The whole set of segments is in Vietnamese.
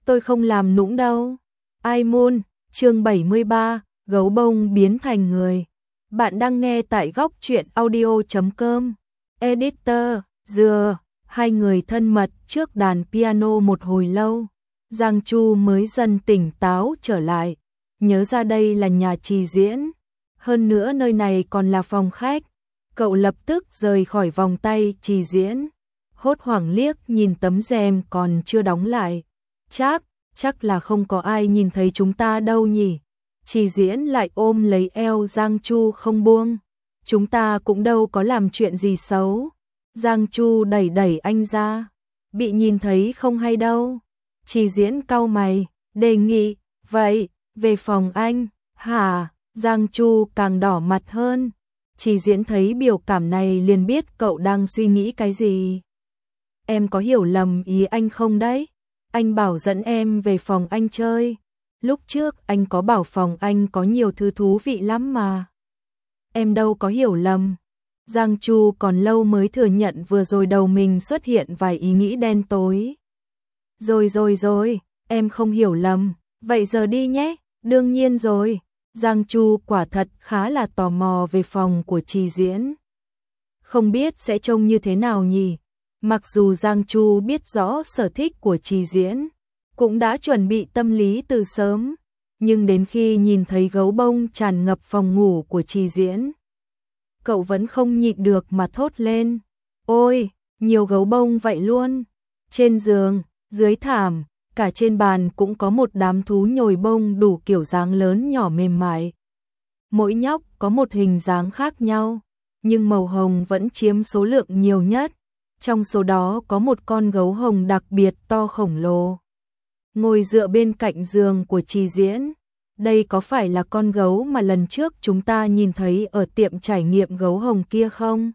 tôi không làm nũng đâu. Ai Moon, chương 73, gấu bông biến thành người. Bạn đang nghe tại góc truyện audio.com. Editor, dừa, hai người thân mật trước đàn piano một hồi lâu. Giang Chu mới dần tỉnh táo trở lại, nhớ ra đây là nhà trì diễn. Hơn nữa nơi này còn là phòng khách. Cậu lập tức rời khỏi vòng tay trì diễn, hốt hoảng liếc nhìn tấm rèm còn chưa đóng lại. Chắc là không có ai nhìn thấy chúng ta đâu nhỉ. Trì diễn lại ôm lấy eo Giang Chu không buông. Chúng ta cũng đâu có làm chuyện gì xấu. Giang Chu đẩy anh ra. Bị nhìn thấy không hay đâu. Trì diễn cau mày, đề nghị, vậy, về phòng anh, hả? Giang Chu càng đỏ mặt hơn. Trì diễn thấy biểu cảm này liền biết cậu đang suy nghĩ cái gì. Em có hiểu lầm ý anh không đấy? Anh bảo dẫn em về phòng anh chơi. Lúc trước anh có bảo phòng anh có nhiều thứ thú vị lắm mà. Em đâu có hiểu lầm. Giang Chu còn lâu mới thừa nhận vừa rồi đầu mình xuất hiện vài ý nghĩ đen tối. Rồi, em không hiểu lầm. Vậy giờ đi nhé. Đương nhiên rồi. Giang Chu quả thật khá là tò mò về phòng của trì diễn. Không biết sẽ trông như thế nào nhỉ? Mặc dù Giang Chu biết rõ sở thích của trì diễn, cũng đã chuẩn bị tâm lý từ sớm, nhưng đến khi nhìn thấy gấu bông tràn ngập phòng ngủ của trì diễn, cậu vẫn không nhịn được mà thốt lên. Ôi, nhiều gấu bông vậy luôn. Trên giường, dưới thảm, cả trên bàn cũng có một đám thú nhồi bông đủ kiểu dáng lớn nhỏ mềm mại. Mỗi nhóc có một hình dáng khác nhau, nhưng màu hồng vẫn chiếm số lượng nhiều nhất. Trong số đó có một con gấu hồng đặc biệt to khổng lồ, ngồi dựa bên cạnh giường của trì diễn. Đây có phải là con gấu mà lần trước chúng ta nhìn thấy ở tiệm trải nghiệm gấu hồng kia không?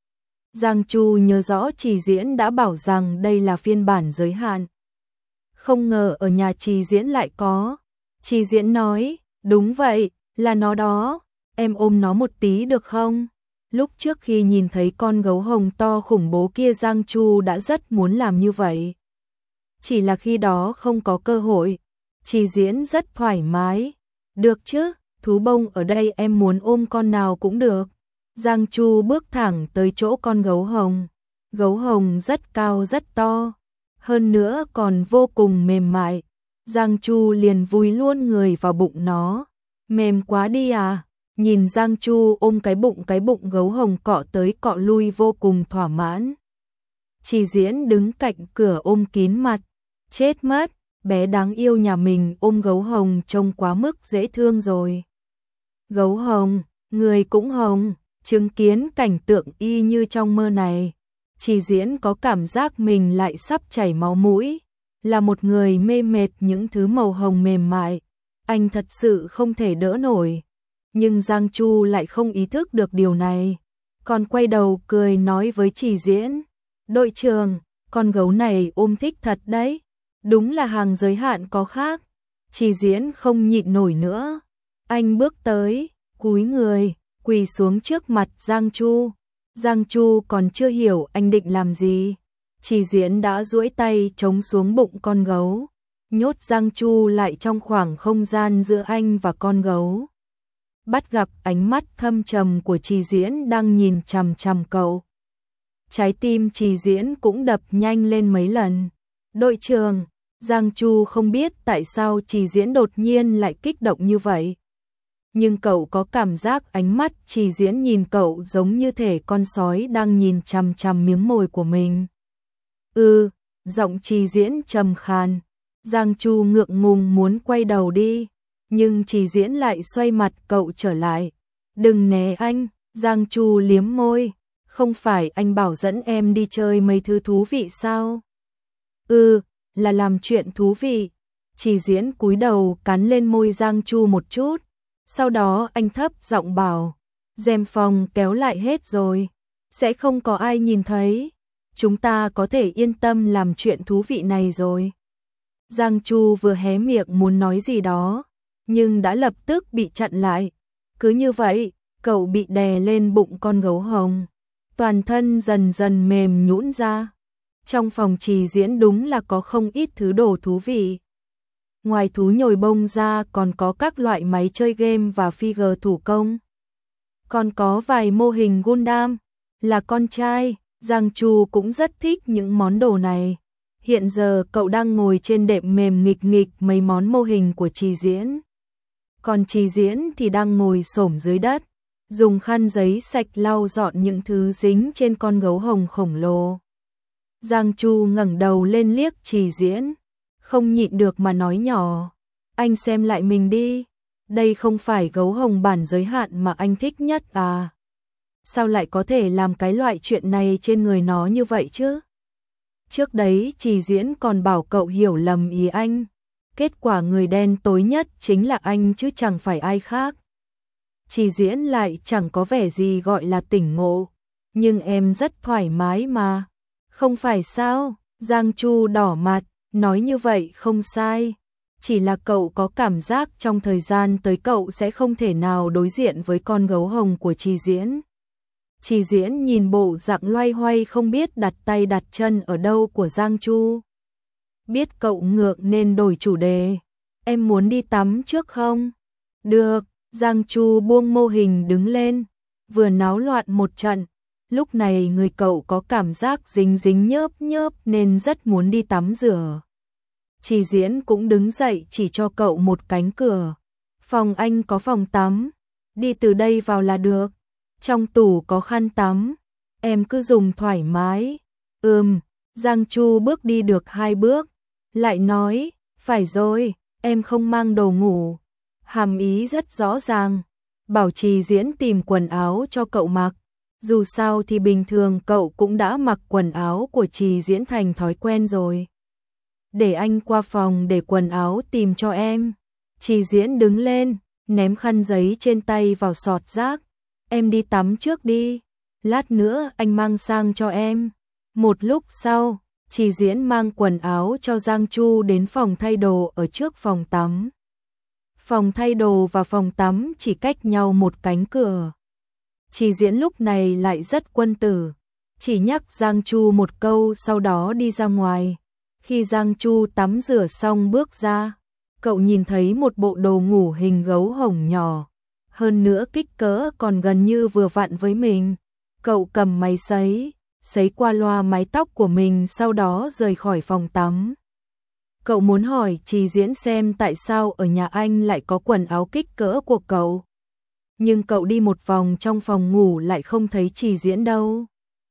Giang Chu nhớ rõ trì diễn đã bảo rằng đây là phiên bản giới hạn. Không ngờ ở nhà trì diễn lại có. Trì diễn nói, đúng vậy, là nó đó, em ôm nó một tí được không? Lúc trước khi nhìn thấy con gấu hồng to khủng bố kia, Giang Chu đã rất muốn làm như vậy. Chỉ là khi đó không có cơ hội. Trì diễn rất thoải mái. Được chứ, thú bông ở đây em muốn ôm con nào cũng được. Giang Chu bước thẳng tới chỗ con gấu hồng. Gấu hồng rất cao rất to, hơn nữa còn vô cùng mềm mại. Giang Chu liền vùi luôn người vào bụng nó. Mềm quá đi à? Nhìn Giang Chu ôm cái bụng gấu hồng cọ tới cọ lui vô cùng thỏa mãn. Trì diễn đứng cạnh cửa ôm kín mặt. Chết mất, bé đáng yêu nhà mình ôm gấu hồng trông quá mức dễ thương rồi. Gấu hồng, người cũng hồng, chứng kiến cảnh tượng y như trong mơ này. Trì diễn có cảm giác mình lại sắp chảy máu mũi. Là một người mê mệt những thứ màu hồng mềm mại, anh thật sự không thể đỡ nổi. Nhưng Giang Chu lại không ý thức được điều này, còn quay đầu cười nói với trì diễn. Đội trưởng, con gấu này ôm thích thật đấy, đúng là hàng giới hạn có khác. Trì diễn không nhịn nổi nữa. Anh bước tới, cúi người, quỳ xuống trước mặt Giang Chu. Giang Chu còn chưa hiểu anh định làm gì. Trì diễn đã duỗi tay chống xuống bụng con gấu, nhốt Giang Chu lại trong khoảng không gian giữa anh và con gấu. Bắt gặp ánh mắt thâm trầm của trì diễn đang nhìn chằm chằm cậu. Trái tim trì diễn cũng đập nhanh lên mấy lần. Đội trưởng, Giang Chu không biết tại sao trì diễn đột nhiên lại kích động như vậy. Nhưng cậu có cảm giác ánh mắt trì diễn nhìn cậu giống như thể con sói đang nhìn chằm chằm miếng mồi của mình. Giọng trì diễn trầm khàn. Giang Chu ngượng ngùng muốn quay đầu đi, nhưng trì diễn lại xoay mặt cậu trở lại. Đừng né anh. Giang Chu liếm môi. Không phải anh bảo dẫn em đi chơi mấy thứ thú vị sao? Là làm chuyện thú vị. Trì diễn cúi đầu cắn lên môi Giang Chu một chút. Sau đó anh thấp giọng bảo, rèm phòng kéo lại hết rồi, sẽ không có ai nhìn thấy. Chúng ta có thể yên tâm làm chuyện thú vị này rồi. Giang Chu vừa hé miệng muốn nói gì đó, nhưng đã lập tức bị chặn lại. Cứ như vậy, cậu bị đè lên bụng con gấu hồng, toàn thân dần dần mềm nhũn ra. Trong phòng trì diễn đúng là có không ít thứ đồ thú vị. Ngoài thú nhồi bông ra còn có các loại máy chơi game và figure thủ công. Còn có vài mô hình Gundam. Là con trai, Giang Chu cũng rất thích những món đồ này. Hiện giờ cậu đang ngồi trên đệm mềm nghịch nghịch mấy món mô hình của Trì Diễn. Còn Trì Diễn thì đang ngồi xổm dưới đất, dùng khăn giấy sạch lau dọn những thứ dính trên con gấu hồng khổng lồ. Giang Chu ngẩng đầu lên liếc Trì Diễn, không nhịn được mà nói nhỏ, anh xem lại mình đi, đây không phải gấu hồng bản giới hạn mà anh thích nhất à? Sao lại có thể làm cái loại chuyện này trên người nó như vậy chứ? Trước đấy Trì Diễn còn bảo cậu hiểu lầm ý anh, kết quả người đen tối nhất chính là anh chứ chẳng phải ai khác. Trì Diễn lại chẳng có vẻ gì gọi là tỉnh ngộ, nhưng em rất thoải mái mà. Không phải sao? Giang Chu đỏ mặt, nói như vậy không sai. Chỉ là cậu có cảm giác trong thời gian tới cậu sẽ không thể nào đối diện với con gấu hồng của Trì Diễn. Trì Diễn nhìn bộ dạng loay hoay không biết đặt tay đặt chân ở đâu của Giang Chu. Biết cậu ngượng nên đổi chủ đề. Em muốn đi tắm trước không? Được, Giang Chu buông mô hình đứng lên, vừa náo loạn một trận. Lúc này người cậu có cảm giác dính dính nhớp nhớp nên rất muốn đi tắm rửa. Trì Diễn cũng đứng dậy chỉ cho cậu một cánh cửa. Phòng anh có phòng tắm, đi từ đây vào là được. Trong tủ có khăn tắm, em cứ dùng thoải mái. Giang Chu bước đi được 2 bước, lại nói, phải rồi, em không mang đồ ngủ. Hàm ý rất rõ ràng, bảo Trì Diễn tìm quần áo cho cậu mặc. Dù sao thì bình thường cậu cũng đã mặc quần áo của Trì Diễn thành thói quen rồi. Để anh qua phòng để quần áo tìm cho em. Trì Diễn đứng lên, ném khăn giấy trên tay vào sọt rác. Em đi tắm trước đi, lát nữa anh mang sang cho em. Một lúc sau, Trì Diễn mang quần áo cho Giang Chu đến phòng thay đồ ở trước phòng tắm. Phòng thay đồ và phòng tắm chỉ cách nhau một cánh cửa. Trì Diễn lúc này lại rất quân tử, chỉ nhắc Giang Chu một câu sau đó đi ra ngoài. Khi Giang Chu tắm rửa xong bước ra, cậu nhìn thấy một bộ đồ ngủ hình gấu hồng nhỏ, hơn nữa kích cỡ còn gần như vừa vặn với mình. Cậu cầm máy sấy qua loa mái tóc của mình sau đó rời khỏi phòng tắm. Cậu muốn hỏi Trì Diễn xem tại sao ở nhà anh lại có quần áo kích cỡ của cậu. Nhưng cậu đi một vòng trong phòng ngủ lại không thấy Trì Diễn đâu.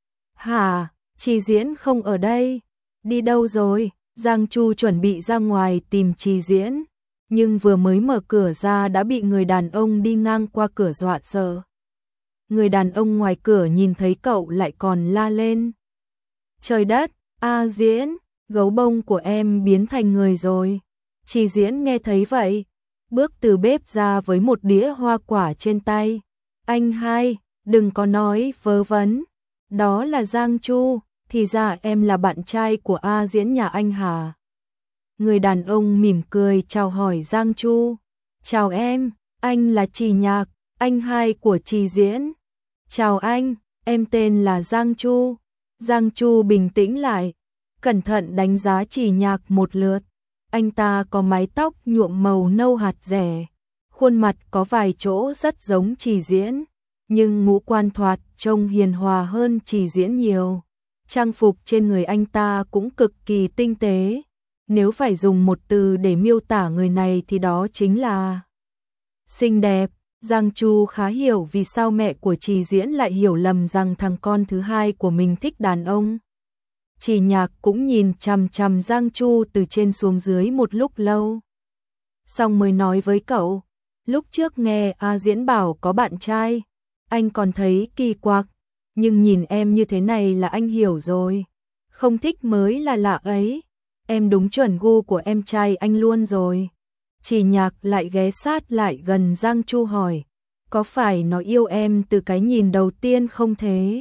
Hả, Trì Diễn không ở đây. Đi đâu rồi? Giang Chu chuẩn bị ra ngoài tìm Trì Diễn, nhưng vừa mới mở cửa ra đã bị người đàn ông đi ngang qua cửa dọa sợ. Người đàn ông ngoài cửa nhìn thấy cậu lại còn la lên. Trời đất, A Diễn, gấu bông của em biến thành người rồi. Trì Diễn nghe thấy vậy, bước từ bếp ra với một đĩa hoa quả trên tay. Anh hai, đừng có nói vớ vẩn. Đó là Giang Chu, thì ra em là bạn trai của A Diễn nhà anh hả? Người đàn ông mỉm cười chào hỏi Giang Chu. Chào anh là Trì Nhạc, anh hai của Trì Diễn. Chào anh, em tên là Giang Chu. Giang Chu bình tĩnh lại, cẩn thận đánh giá Trì Nhạc một lượt. Anh ta có mái tóc nhuộm màu nâu hạt rẻ, khuôn mặt có vài chỗ rất giống Trì Diễn, nhưng ngũ quan thoạt trông hiền hòa hơn Trì Diễn nhiều. Trang phục trên người anh ta cũng cực kỳ tinh tế. Nếu phải dùng một từ để miêu tả người này thì đó chính là xinh đẹp. Giang Chu khá hiểu vì sao mẹ của Trì Diễn lại hiểu lầm rằng thằng con thứ hai của mình thích đàn ông. Trì Nhạc cũng nhìn chằm chằm Giang Chu từ trên xuống dưới một lúc lâu. Xong mới nói với cậu, lúc trước nghe A Diễn bảo có bạn trai, anh còn thấy kỳ quặc, nhưng nhìn em như thế này là anh hiểu rồi. Không thích mới là lạ ấy, em đúng chuẩn gu của em trai anh luôn rồi. Trì Nhạc lại ghé sát lại gần Giang Chu hỏi, có phải nó yêu em từ cái nhìn đầu tiên không thế?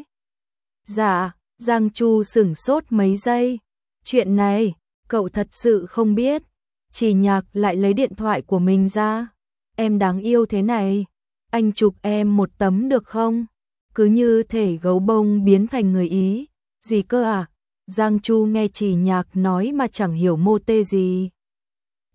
Dạ. Giang Chu sửng sốt mấy giây. Chuyện này, cậu thật sự không biết. Trì Nhạc lại lấy điện thoại của mình ra. Em đáng yêu thế này, anh chụp em một tấm được không? Cứ như thể gấu bông biến thành người Ý. Gì cơ à? Giang Chu nghe Trì Nhạc nói mà chẳng hiểu mô tê gì.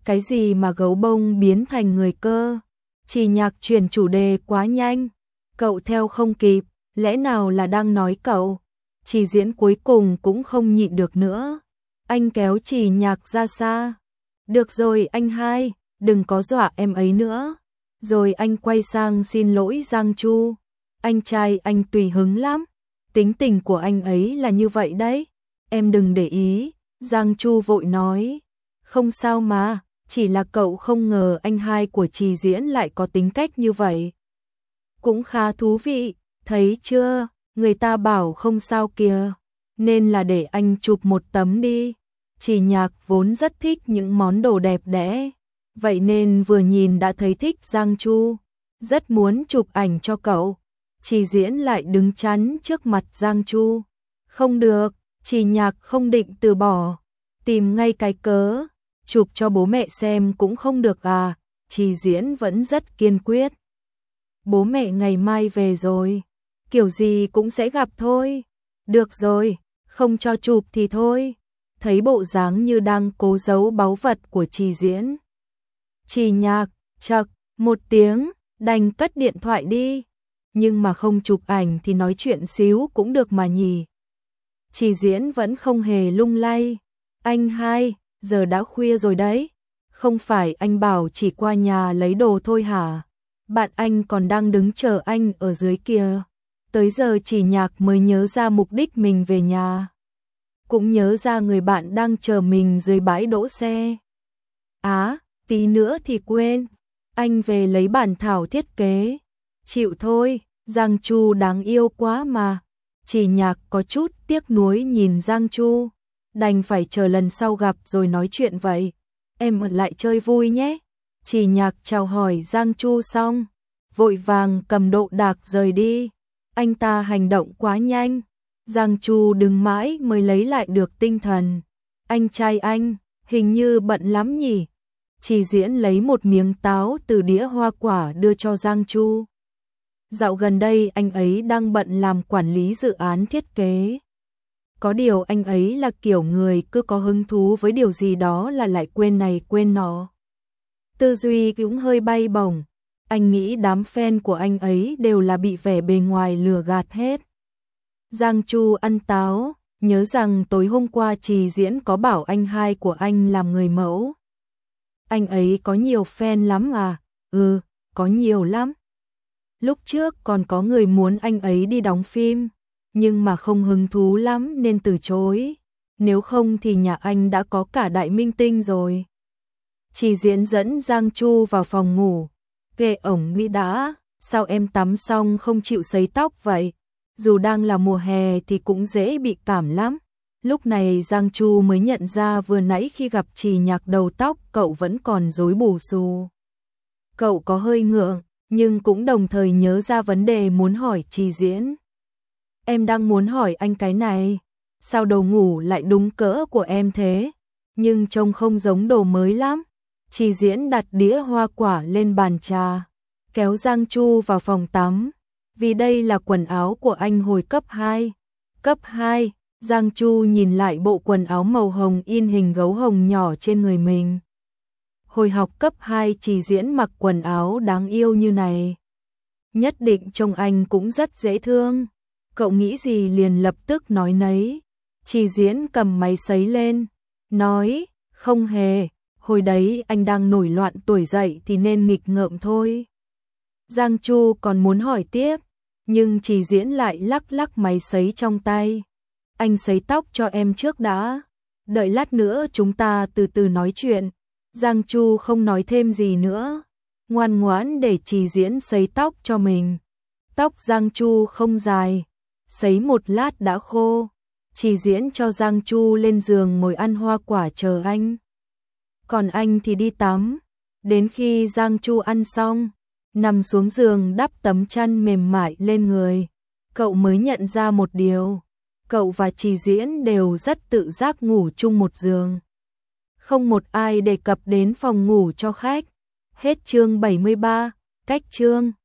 Cái gì mà gấu bông biến thành người cơ? Chỉ Nhạc chuyển chủ đề quá nhanh, cậu theo không kịp, lẽ nào là đang nói cậu? Chỉ Diễn cuối cùng cũng không nhịn được nữa. Anh kéo Chỉ Nhạc ra xa. Được rồi anh hai, đừng có dọa em ấy nữa. Rồi anh quay sang xin lỗi Giang Chu. Anh trai anh tùy hứng lắm. Tính tình của anh ấy là như vậy đấy. Em đừng để ý. Giang Chu vội nói. Không sao mà, chỉ là cậu không ngờ anh hai của Chỉ Diễn lại có tính cách như vậy. Cũng khá thú vị, thấy chưa, người ta bảo không sao kìa. Nên là để anh chụp một tấm đi. Chỉ Nhạc vốn rất thích những món đồ đẹp đẽ. Vậy nên vừa nhìn đã thấy thích Giang Chu. Rất muốn chụp ảnh cho cậu. Chỉ Diễn lại đứng chắn trước mặt Giang Chu. Không được, Chỉ Nhạc không định từ bỏ. Tìm ngay cái cớ. Chụp cho bố mẹ xem cũng không được à. Chỉ Diễn vẫn rất kiên quyết. Bố mẹ ngày mai về rồi. Kiểu gì cũng sẽ gặp thôi. Được rồi, không cho chụp thì thôi. Thấy bộ dáng như đang cố giấu báu vật của Chỉ Diễn. Chỉ Nhạc, chậc, một tiếng, đành cất điện thoại đi. Nhưng mà không chụp ảnh thì nói chuyện xíu cũng được mà nhỉ. Chỉ Diễn vẫn không hề lung lay. Anh hai, giờ đã khuya rồi đấy. Không phải anh bảo chỉ qua nhà lấy đồ thôi hả? Bạn anh còn đang đứng chờ anh ở dưới kia. Tới giờ Chỉ Nhạc mới nhớ ra mục đích mình về nhà. Cũng nhớ ra người bạn đang chờ mình dưới bãi đỗ xe. Tí nữa thì quên. Anh về lấy bản thảo thiết kế. Chịu thôi, Giang Chu đáng yêu quá mà. Chỉ Nhạc có chút tiếc nuối nhìn Giang Chu. Đành phải chờ lần sau gặp rồi nói chuyện vậy. Em ở lại chơi vui nhé. Chỉ Nhạc chào hỏi Giang Chu xong, vội vàng cầm đồ đạc rời đi. Anh ta hành động quá nhanh. Giang Chu đứng mãi mới lấy lại được tinh thần. Anh trai anh, hình như bận lắm nhỉ? Chỉ Diễn lấy một miếng táo từ đĩa hoa quả đưa cho Giang Chu. Dạo gần đây anh ấy đang bận làm quản lý dự án thiết kế. Có điều anh ấy là kiểu người cứ có hứng thú với điều gì đó là lại quên này quên nọ. Tư duy cũng hơi bay bổng. Anh nghĩ đám fan của anh ấy đều là bị vẻ bề ngoài lừa gạt hết. Giang Chu ăn táo, nhớ rằng tối hôm qua Chỉ Diễn có bảo anh hai của anh làm người mẫu. Anh ấy có nhiều fan lắm à? Ừ, có nhiều lắm. Lúc trước còn có người muốn anh ấy đi đóng phim, nhưng mà không hứng thú lắm nên từ chối. Nếu không thì nhà anh đã có cả đại minh tinh rồi. Chỉ Diễn dẫn Giang Chu vào phòng ngủ. Kệ ổng nghĩ đã, sao em tắm xong không chịu sấy tóc vậy? Dù đang là mùa hè thì cũng dễ bị cảm lắm. Lúc này Giang Chu mới nhận ra vừa nãy khi gặp Chỉ Nhạc đầu tóc cậu vẫn còn rối bù xù. Cậu có hơi ngượng, nhưng cũng đồng thời nhớ ra vấn đề muốn hỏi Chỉ Diễn. Em đang muốn hỏi anh cái này, sao đồ ngủ lại đúng cỡ của em thế? Nhưng trông không giống đồ mới lắm. Chỉ Diễn đặt đĩa hoa quả lên bàn trà, kéo Giang Chu vào phòng tắm. Vì đây là quần áo của anh hồi cấp 2. Cấp 2, Giang Chu nhìn lại bộ quần áo màu hồng in hình gấu hồng nhỏ trên người mình. Hồi học cấp 2 Chỉ Diễn mặc quần áo đáng yêu như này. Nhất định trông anh cũng rất dễ thương. Cậu nghĩ gì liền lập tức nói nấy. Chỉ Diễn cầm máy sấy lên, nói, không hề, hồi đấy anh đang nổi loạn tuổi dậy thì nên nghịch ngợm thôi. Giang Chu còn muốn hỏi tiếp, nhưng Chỉ Diễn lại lắc lắc máy sấy trong tay. Anh sấy tóc cho em trước đã, đợi lát nữa chúng ta từ từ nói chuyện. Giang Chu không nói thêm gì nữa, ngoan ngoãn để Chỉ Diễn sấy tóc cho mình. Tóc Giang Chu không dài, sấy một lát đã khô. Chỉ Diễn cho Giang Chu lên giường ngồi ăn hoa quả chờ anh. Còn anh thì đi tắm. Đến khi Giang Chu ăn xong, nằm xuống giường đắp tấm chăn mềm mại lên người, cậu mới nhận ra một điều. Cậu và Chỉ Diễn đều rất tự giác ngủ chung một giường. Không một ai đề cập đến phòng ngủ cho khách. Hết chương 73, cách chương.